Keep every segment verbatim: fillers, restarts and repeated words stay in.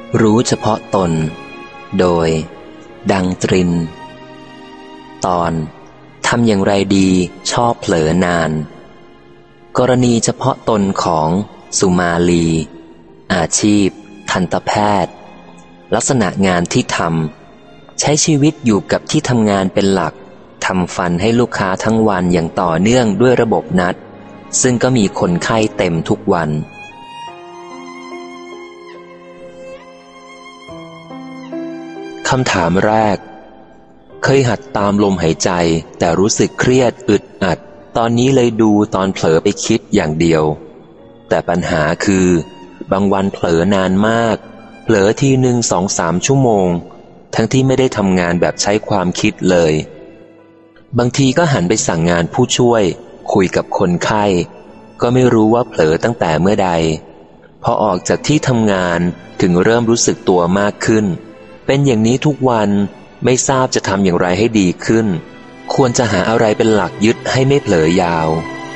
รู้เฉพาะตนโดยดังตรินตอนทำอย่างไรดีชอบเผลอนานกรณีเฉพาะตนของสุมาลีอาชีพทันตแพทย์ลักษณะงานที่ทำใช้ชีวิตอยู่กับที่ทำงานเป็นหลักทำฟันให้ลูกค้าทั้งวันอย่างต่อเนื่องด้วยระบบนัดซึ่งก็มีคนไข้เต็มทุกวันคำถามแรกเคยหัดตามลมหายใจแต่รู้สึกเครียดอึดอัดตอนนี้เลยดูตอนเผลอไปคิดอย่างเดียวแต่ปัญหาคือบางวันเผลอนานมากเผลอทีหนึ่งสองสามชั่วโมงทั้งที่ไม่ได้ทำงานแบบใช้ความคิดเลยบางทีก็หันไปสั่งงานผู้ช่วยคุยกับคนไข้ก็ไม่รู้ว่าเผลอตั้งแต่เมื่อใดพอออกจากที่ทำงานถึงเริ่มรู้สึกตัวมากขึ้นเป็นอย่างนี้ทุกวันไม่ทราบจะทำอย่างไรให้ดีขึ้นควรจะหาอะไรเป็นหลักยึดให้ไม่เผลอยาว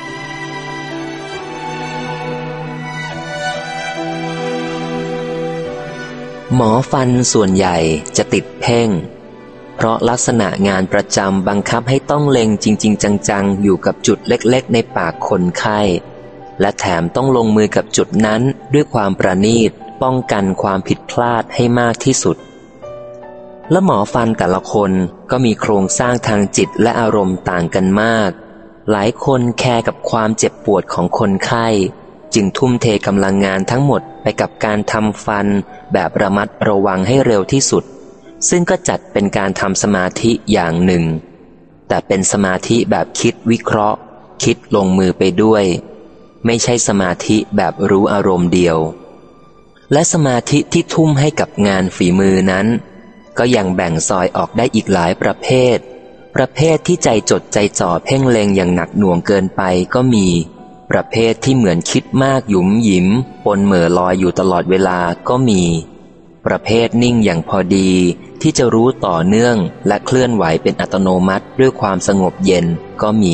หมอฟันส่วนใหญ่จะติดเพ่งเพราะลักษณะงานประจำบังคับให้ต้องเล็งจริงๆจังๆอยู่กับจุดเล็กๆในปากคนไข้และแถมต้องลงมือกับจุดนั้นด้วยความประณีตป้องกันความผิดพลาดให้มากที่สุดและหมอฟันแต่ละคนก็มีโครงสร้างทางจิตและอารมณ์ต่างกันมากหลายคนแคร์กับความเจ็บปวดของคนไข้จึงทุ่มเทกำลังงานทั้งหมดไปกับการทำฟันแบบระมัดระวังให้เร็วที่สุดซึ่งก็จัดเป็นการทำสมาธิอย่างหนึ่งแต่เป็นสมาธิแบบคิดวิเคราะห์คิดลงมือไปด้วยไม่ใช่สมาธิแบบรู้อารมณ์เดียวและสมาธิที่ทุ่มให้กับงานฝีมือนั้นก็ยังแบ่งซอยออกได้อีกหลายประเภทประเภทที่ใจจดใจจ่อเพ่งเล็งอย่างหนักหน่วงเกินไปก็มีประเภทที่เหมือนคิดมากหยุมหยิมปนเหม่อลอยอยู่ตลอดเวลาก็มีประเภทนิ่งอย่างพอดีที่จะรู้ต่อเนื่องและเคลื่อนไหวเป็นอัตโนมัติด้วยความสงบเย็นก็มี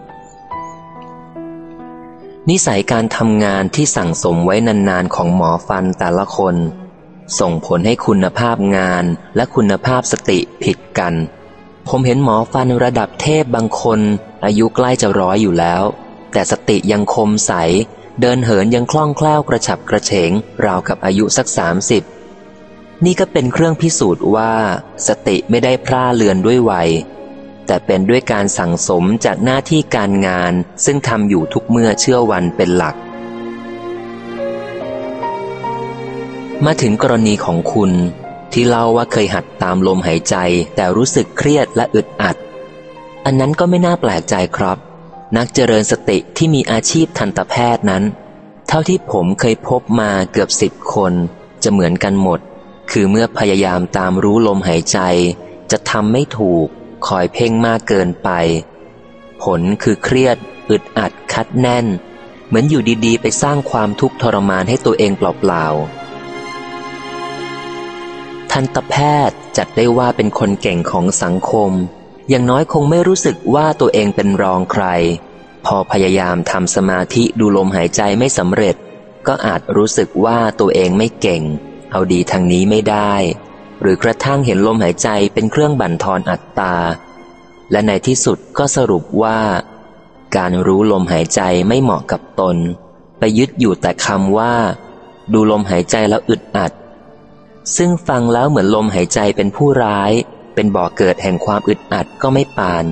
นิสัยการทำงานที่สั่งสมไว้นานๆของหมอฟันแต่ละคนส่งผลให้คุณภาพงานและคุณภาพสติผิดกันผมเห็นหมอฟันระดับเทพบางคนอายุใกล้จะร้อยอยู่แล้วแต่สติยังคมใสเดินเหินยังคล่องแคล่วกระฉับกระเฉงราวกับอายุสักสามสิบนี่ก็เป็นเครื่องพิสูจน์ว่าสติไม่ได้พร่าเลือนด้วยวัยแต่เป็นด้วยการสั่งสมจากหน้าที่การงานซึ่งทำอยู่ทุกเมื่อเชื่อวันเป็นหลักมาถึงกรณีของคุณที่เล่าว่าเคยหัดตามลมหายใจแต่รู้สึกเครียดและอึดอัดอันนั้นก็ไม่น่าแปลกใจครับนักเจริญสติที่มีอาชีพทันตแพทย์นั้นเท่าที่ผมเคยพบมาเกือบสิบคนจะเหมือนกันหมดคือเมื่อพยายามตามรู้ลมหายใจจะทำไม่ถูกคอยเพ่งมากเกินไปผลคือเครียดอึดอัดคัดแน่นเหมือนอยู่ดีๆไปสร้างความทุกข์ทรมานให้ตัวเองเปล่าๆทันตแพทย์จัดได้ว่าเป็นคนเก่งของสังคมอย่างน้อยคงไม่รู้สึกว่าตัวเองเป็นรองใครพอพยายามทำสมาธิดูลมหายใจไม่สำเร็จก็อาจรู้สึกว่าตัวเองไม่เก่งเอาดีทางนี้ไม่ได้หรือกระทั่งเห็นลมหายใจเป็นเครื่องบั่นทอนอัตตาและในที่สุดก็สรุปว่าการรู้ลมหายใจไม่เหมาะกับตนไปยึดอยู่แต่คำว่าดูลมหายใจแล้วอึดอัดซึ่งฟังแล้วเหมือนลมหายใจเป็นผู้ร้ายเป็นบ่อเกิดแห่งความอึดอัดก็ไม่ปาน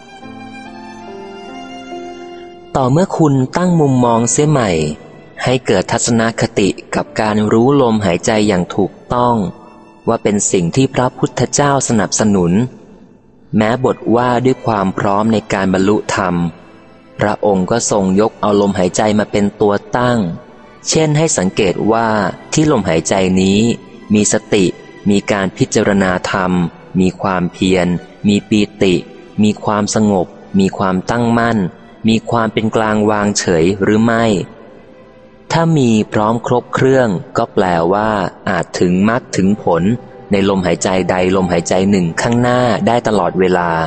ต่อเมื่อคุณตั้งมุมมองเสียใหม่ให้เกิดทัศนคติกับการรู้ลมหายใจอย่างถูกต้องว่าเป็นสิ่งที่พระพุทธเจ้าสนับสนุนแม้บทว่าด้วยความพร้อมในการบรรลุธรรมพระองค์ก็ทรงยกเอาลมหายใจมาเป็นตัวตั้งเช่นให้สังเกตว่าที่ลมหายใจนี้มีสติมีการพิจารณาธรรมมีความเพียรมีปีติมีความสงบมีความตั้งมั่นมีความเป็นกลางวางเฉยหรือไม่ถ้ามีพร้อมครบเครื่องก็แปลว่าอาจถึงมรรคถึงผลในลมหายใจใดลมหายใจหนึ่งข้างหน้าได้ตลอดเวลา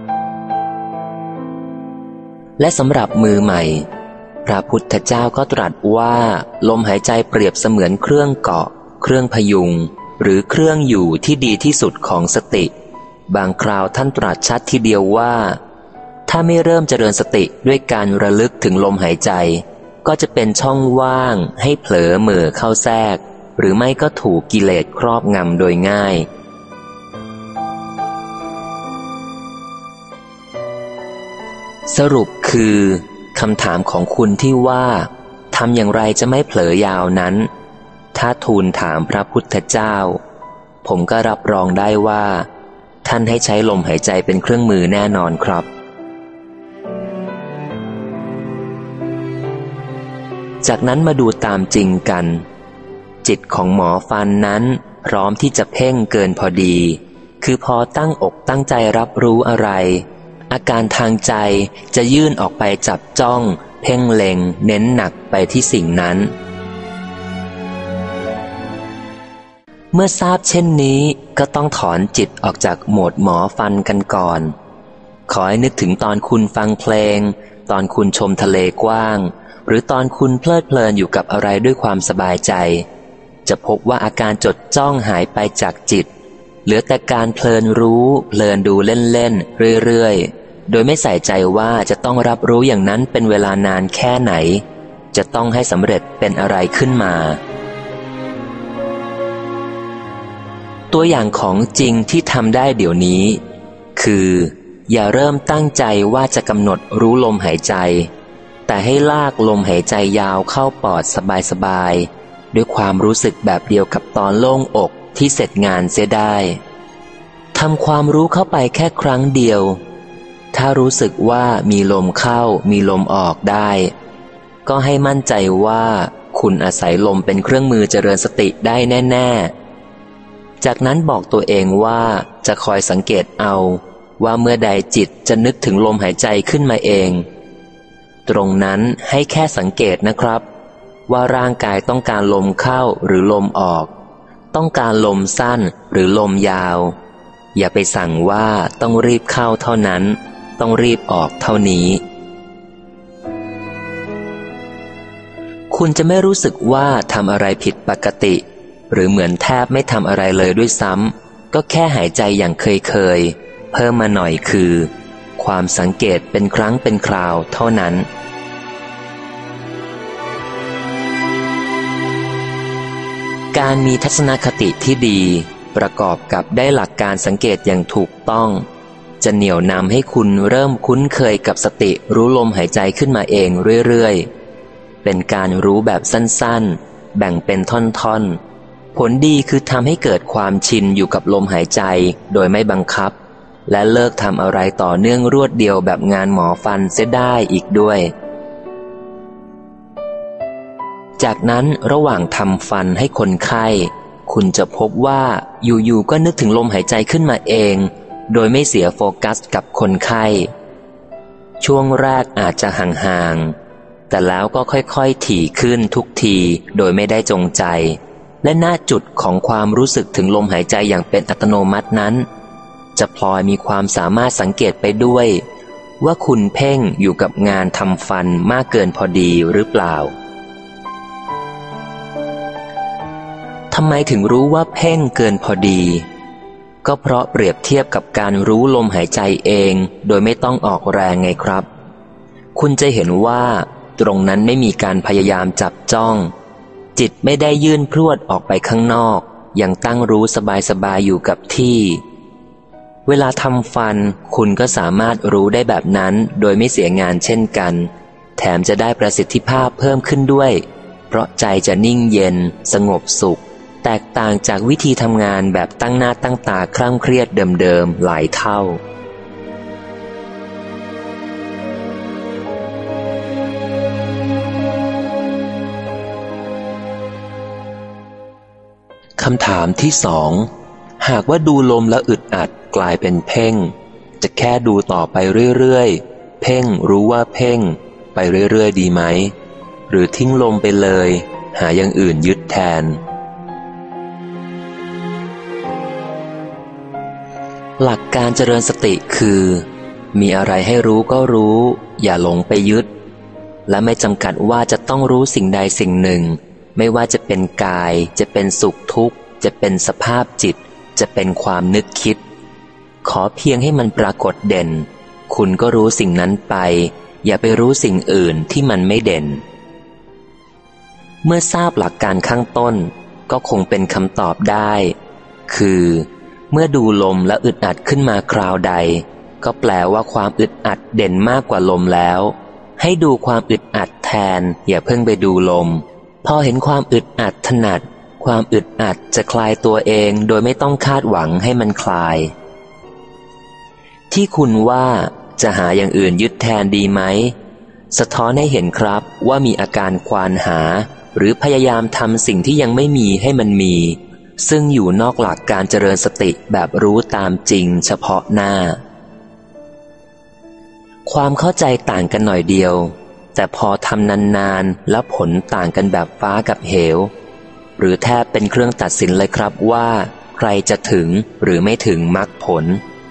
และสำหรับมือใหม่พระพุทธเจ้าก็ตรัสว่าลมหายใจเปรียบเสมือนเครื่องเกาะเครื่องพยุงหรือเครื่องอยู่ที่ดีที่สุดของสติบางคราวท่านตรัสชัดทีเดียวว่าถ้าไม่เริ่มเจริญสติด้วยการระลึกถึงลมหายใจก็จะเป็นช่องว่างให้เผลอเหม่อเข้าแทรกหรือไม่ก็ถูกกิเลสครอบงำโดยง่ายสรุปคือคำถามของคุณที่ว่าทำอย่างไรจะไม่เผลอยาวนั้นถ้าทูลถามพระพุทธเจ้าผมก็รับรองได้ว่าท่านให้ใช้ลมหายใจเป็นเครื่องมือแน่นอนครับจากนั้นมาดูตามจริงกันจิตของหมอฟันนั้นพร้อมที่จะเพ่งเกินพอดีคือพอตั้งอกตั้งใจรับรู้อะไรอาการทางใจจะยื่นออกไปจับจ้องเพ่งเล็งเน้นหนักไปที่สิ่งนั้นเมื่อทราบเช่นนี้ก็ต้องถอนจิตออกจากโหมดหมอฟันกันก่อนขอให้นึกถึงตอนคุณฟังเพลงตอนคุณชมทะเลกว้างหรือตอนคุณเพลิดเพลินอยู่กับอะไรด้วยความสบายใจจะพบว่าอาการจดจ้องหายไปจากจิตเหลือแต่การเพลินรู้เพลินดูเล่นๆเรื่อยๆโดยไม่ใส่ใจว่าจะต้องรับรู้อย่างนั้นเป็นเวลานานแค่ไหนจะต้องให้สำเร็จเป็นอะไรขึ้นมาตัวอย่างของจริงที่ทำได้เดี๋ยวนี้คืออย่าเริ่มตั้งใจว่าจะกำหนดรู้ลมหายใจแต่ให้ลากลมหายใจยาวเข้าปอดสบายๆด้วยความรู้สึกแบบเดียวกับตอนโล่งอกที่เสร็จงานเสียได้ทำความรู้เข้าไปแค่ครั้งเดียวถ้ารู้สึกว่ามีลมเข้ามีลมออกได้ก็ให้มั่นใจว่าคุณอาศัยลมเป็นเครื่องมือเจริญสติได้แน่ๆจากนั้นบอกตัวเองว่าจะคอยสังเกตเอาว่าเมื่อใดจิตจะนึกถึงลมหายใจขึ้นมาเองตรงนั้นให้แค่สังเกตนะครับว่าร่างกายต้องการลมเข้าหรือลมออกต้องการลมสั้นหรือลมยาวอย่าไปสั่งว่าต้องรีบเข้าเท่านั้นต้องรีบออกเท่านี้คุณจะไม่รู้สึกว่าทำอะไรผิดปกติหรือเหมือนแทบไม่ทำอะไรเลยด้วยซ้ำก็แค่หายใจอย่างเคยๆเพิ่มมาหน่อยคือความสังเกตเป็นครั้งเป็นคราวเท่านั้นการมีทัศนคติที่ดีประกอบกับได้หลักการสังเกตอย่างถูกต้องจะเหนี่ยวนำให้คุณเริ่มคุ้นเคยกับสติรู้ลมหายใจขึ้นมาเองเรื่อยๆเป็นการรู้แบบสั้นๆแบ่งเป็นท่อนๆผลดีคือทำให้เกิดความชินอยู่กับลมหายใจโดยไม่บังคับและเลิกทำอะไรต่อเนื่องรวดเดียวแบบงานหมอฟันเสียได้อีกด้วยจากนั้นระหว่างทำฟันให้คนไข้คุณจะพบว่าอยู่ๆก็นึกถึงลมหายใจขึ้นมาเองโดยไม่เสียโฟกัสกับคนไข้ช่วงแรกอาจจะห่างๆแต่แล้วก็ค่อยๆถี่ขึ้นทุกทีโดยไม่ได้จงใจและหน้าจุดของความรู้สึกถึงลมหายใจอย่างเป็นอัตโนมัตินั้นจะพลอยมีความสามารถสังเกตไปด้วยว่าคุณเพ่งอยู่กับงานทำฟันมากเกินพอดีหรือเปล่าทำไมถึงรู้ว่าเพ่งเกินพอดีก็เพราะเปรียบเทียบกับการรู้ลมหายใจเองโดยไม่ต้องออกแรงไงครับคุณจะเห็นว่าตรงนั้นไม่มีการพยายามจับจ้องจิตไม่ได้ยื่นพรวดออกไปข้างนอกยังตั้งรู้สบายๆอยู่กับที่เวลาทำฟันคุณก็สามารถรู้ได้แบบนั้นโดยไม่เสียงานเช่นกันแถมจะได้ประสิทธิภาพเพิ่มขึ้นด้วยเพราะใจจะนิ่งเย็นสงบสุขแตกต่างจากวิธีทำงานแบบตั้งหน้าตั้งตาคร่ำเครียดเดิมๆหลายเท่าคำถามที่สองหากว่าดูลมแล้วอึดอัดกลายเป็นเพ่งจะแค่ดูต่อไปเรื่อยๆเพ่งรู้ว่าเพ่งไปเรื่อยๆดีไหมหรือทิ้งลมไปเลยหาอย่างอื่นยึดแทนหลักการเจริญสติคือมีอะไรให้รู้ก็รู้อย่าหลงไปยึดและไม่จำกัดว่าจะต้องรู้สิ่งใดสิ่งหนึ่งไม่ว่าจะเป็นกายจะเป็นสุขทุกข์จะเป็นสภาพจิตจะเป็นความนึกคิดขอเพียงให้มันปรากฏเด่นคุณก็รู้สิ่งนั้นไปอย่าไปรู้สิ่งอื่นที่มันไม่เด่นเมื่อทราบหลักการข้างต้นก็คงเป็นคำตอบได้คือเมื่อดูลมและอึดอัดขึ้นมาคราวใดก็แปลว่าความอึดอัดเด่นมากกว่าลมแล้วให้ดูความอึดอัดแทนอย่าเพิ่งไปดูลมพอเห็นความอึดอัดถนัดความอึดอัดจะคลายตัวเองโดยไม่ต้องคาดหวังให้มันคลายที่คุณว่าจะหาอย่างอื่นยึดแทนดีไหมสะท้อนให้เห็นครับว่ามีอาการควานหาหรือพยายามทำสิ่งที่ยังไม่มีให้มันมีซึ่งอยู่นอกหลักการเจริญสติแบบรู้ตามจริงเฉพาะหน้าความเข้าใจต่างกันหน่อยเดียวแต่พอทำนานๆแล้วผลต่างกันแบบฟ้ากับเหวหรือแทบเป็นเครื่องตัดสินเลยครับว่าใครจะถึงหรือไม่ถึงมรรคผล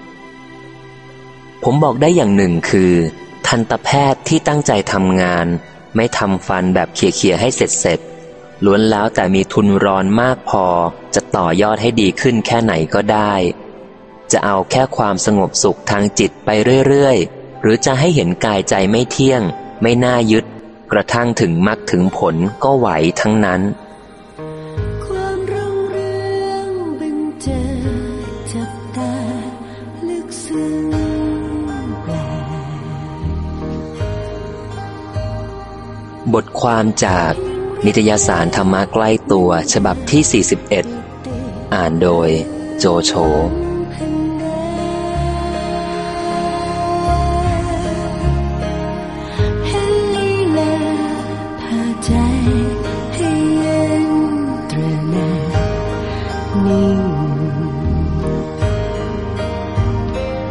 ผมบอกได้อย่างหนึ่งคือทันตแพทย์ที่ตั้งใจทำงานไม่ทำฟันแบบเขี่ยๆให้เสร็จๆล้วนแล้วแต่มีทุนรอนมากพอจะต่อยอดให้ดีขึ้นแค่ไหนก็ได้จะเอาแค่ความสงบสุขทางจิตไปเรื่อยๆหรือจะให้เห็นกายใจไม่เที่ยงไม่น่ายึดกระทั่งถึงมรรคถึงผลก็ไหวทั้งนั้นความรุ่งเรืองบันเจิดจับตาลึกซึ้งแปลบทความจากนิตยสารธรรมะใกล้ตัวฉบับที่สี่สิบเอ็ดอ่านโดยโจโฉ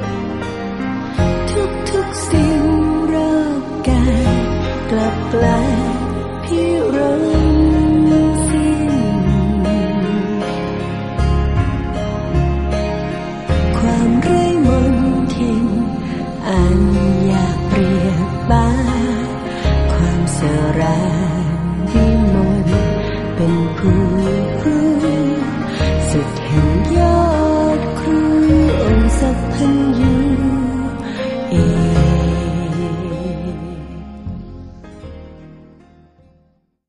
ทุกๆสิ่งรอบกายกลับกลาย